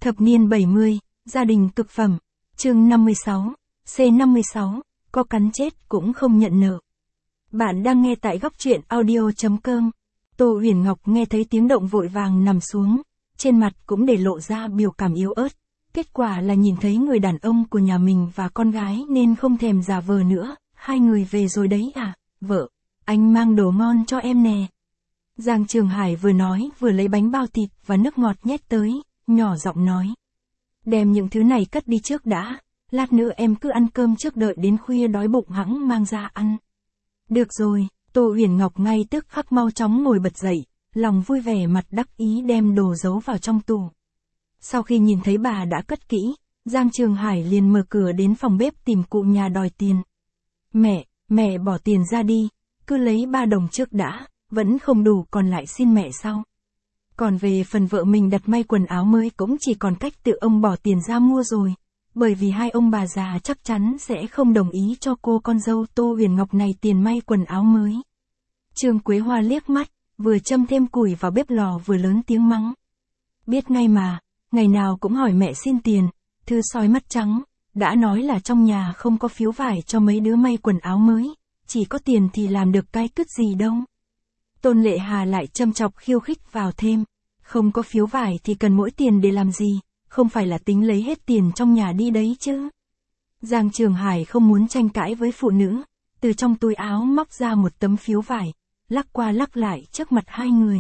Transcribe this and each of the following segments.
Thập niên 70, gia đình cực phẩm. Chương 56, C56, có cắn chết cũng không nhận nợ. Bạn đang nghe tại góc truyện audio.com. Tô Huyền Ngọc nghe thấy tiếng động vội vàng nằm xuống, trên mặt cũng để lộ ra biểu cảm yếu ớt. Kết quả là nhìn thấy người đàn ông của nhà mình và con gái nên không thèm giả vờ nữa. Hai người về rồi đấy à, vợ, anh mang đồ ngon cho em nè. Giang Trường Hải vừa nói vừa lấy bánh bao thịt và nước ngọt nhét tới, nhỏ giọng nói. Đem những thứ này cất đi trước đã, lát nữa em cứ ăn cơm trước, đợi đến khuya đói bụng hẵng mang ra ăn. Được rồi, Tô Huyền Ngọc ngay tức khắc mau chóng ngồi bật dậy, lòng vui vẻ mặt đắc ý đem đồ giấu vào trong tủ. Sau khi nhìn thấy bà đã cất kỹ, Giang Trường Hải liền mở cửa đến phòng bếp tìm cụ nhà đòi tiền. Mẹ bỏ tiền ra đi, cứ lấy 3 đồng trước đã, vẫn không đủ còn lại xin mẹ sau. Còn về phần vợ mình đặt may quần áo mới cũng chỉ còn cách tự ông bỏ tiền ra mua rồi, bởi vì hai ông bà già chắc chắn sẽ không đồng ý cho cô con dâu Tô Huyền Ngọc này tiền may quần áo mới. Trương Quế Hoa liếc mắt, vừa châm thêm củi vào bếp lò vừa lớn tiếng mắng. Biết ngay mà, ngày nào cũng hỏi mẹ xin tiền, thư sói mắt trắng, đã nói là trong nhà không có phiếu vải cho mấy đứa may quần áo mới, chỉ có tiền thì làm được cái cứt gì đâu. Tôn Lệ Hà lại châm chọc khiêu khích vào thêm, không có phiếu vải thì cần mỗi tiền để làm gì, không phải là tính lấy hết tiền trong nhà đi đấy chứ. Giang Trường Hải không muốn tranh cãi với phụ nữ, từ trong túi áo móc ra một tấm phiếu vải, lắc qua lắc lại trước mặt hai người.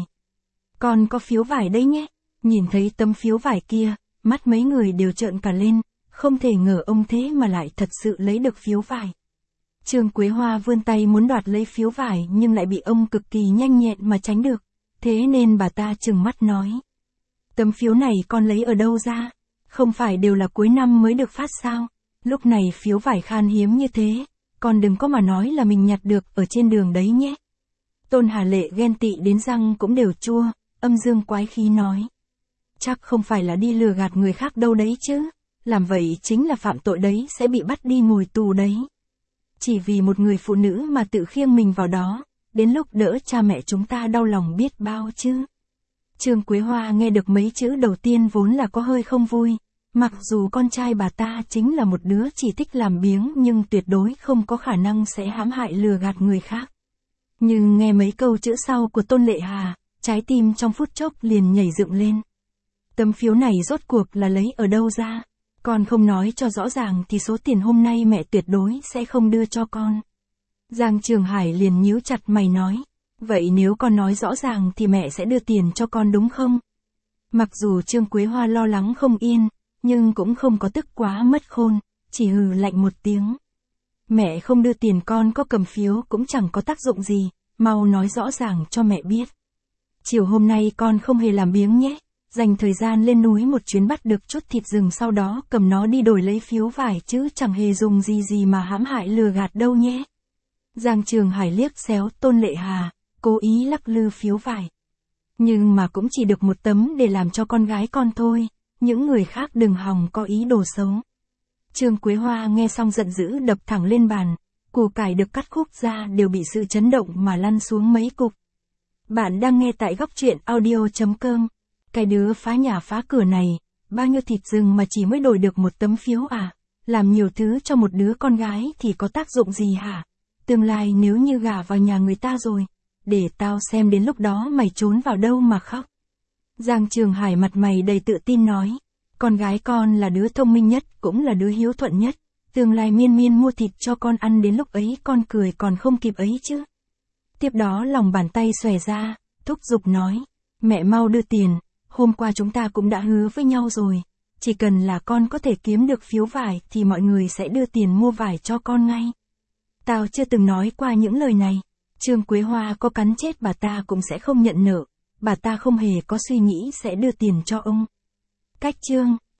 Con có phiếu vải đấy nhé. Nhìn thấy tấm phiếu vải kia, mắt mấy người đều trợn cả lên, không thể ngờ ông thế mà lại thật sự lấy được phiếu vải. Trương Quế Hoa vươn tay muốn đoạt lấy phiếu vải nhưng lại bị ông cực kỳ nhanh nhẹn mà tránh được, thế nên bà ta trừng mắt nói. Tấm phiếu này con lấy ở đâu ra? Không phải đều là cuối năm mới được phát sao? Lúc này phiếu vải khan hiếm như thế, con đừng có mà nói là mình nhặt được ở trên đường đấy nhé. Tôn Hà Lệ ghen tị đến răng cũng đều chua, âm dương quái khí nói. Chắc không phải là đi lừa gạt người khác đâu đấy chứ, làm vậy chính là phạm tội đấy, sẽ bị bắt đi ngồi tù đấy. Chỉ vì một người phụ nữ mà tự khiêng mình vào đó, đến lúc đỡ cha mẹ chúng ta đau lòng biết bao chứ. Trương Quế Hoa nghe được mấy chữ đầu tiên vốn là có hơi không vui, mặc dù con trai bà ta chính là một đứa chỉ thích làm biếng nhưng tuyệt đối không có khả năng sẽ hãm hại lừa gạt người khác. Nhưng nghe mấy câu chữ sau của Tôn Lệ Hà, trái tim trong phút chốc liền nhảy dựng lên. Tấm phiếu này rốt cuộc là lấy ở đâu ra? Con không nói cho rõ ràng thì số tiền hôm nay mẹ tuyệt đối sẽ không đưa cho con. Giang Trường Hải liền nhíu chặt mày nói. Vậy nếu con nói rõ ràng thì mẹ sẽ đưa tiền cho con đúng không? Mặc dù Trương Quế Hoa lo lắng không yên, nhưng cũng không có tức quá mất khôn, chỉ hừ lạnh một tiếng. Mẹ không đưa tiền, con có cầm phiếu cũng chẳng có tác dụng gì, mau nói rõ ràng cho mẹ biết. Chiều hôm nay con không hề làm biếng nhé, dành thời gian lên núi một chuyến bắt được chút thịt rừng, sau đó cầm nó đi đổi lấy phiếu vải chứ chẳng hề dùng gì mà hãm hại lừa gạt đâu nhé. Giang Trường Hải liếc xéo Tôn Lệ Hà, cố ý lắc lư phiếu vải. Nhưng mà cũng chỉ được một tấm để làm cho con gái con thôi, những người khác đừng hòng có ý đồ xấu. Trương Quế Hoa nghe xong giận dữ đập thẳng lên bàn, củ cải được cắt khúc ra đều bị sự chấn động mà lăn xuống mấy cục. Bạn đang nghe tại góc truyện audio.com. Cái đứa phá nhà phá cửa này, bao nhiêu thịt rừng mà chỉ mới đổi được một tấm phiếu à? Làm nhiều thứ cho một đứa con gái thì có tác dụng gì hả? Tương lai nếu như gả vào nhà người ta rồi, để tao xem đến lúc đó mày trốn vào đâu mà khóc. Giang Trường Hải mặt mày đầy tự tin nói. Con gái con là đứa thông minh nhất, cũng là đứa hiếu thuận nhất. Tương lai miên miên mua thịt cho con ăn, đến lúc ấy con cười còn không kịp ấy chứ. Tiếp đó lòng bàn tay xòe ra, thúc giục nói. Mẹ mau đưa tiền, hôm qua chúng ta cũng đã hứa với nhau rồi. Chỉ cần là con có thể kiếm được phiếu vải thì mọi người sẽ đưa tiền mua vải cho con ngay. Tao chưa từng nói qua những lời này. Trương Quế Hoa có cắn chết bà ta cũng sẽ không nhận nợ. Bà ta không hề có suy nghĩ sẽ đưa tiền cho ông. Cách chương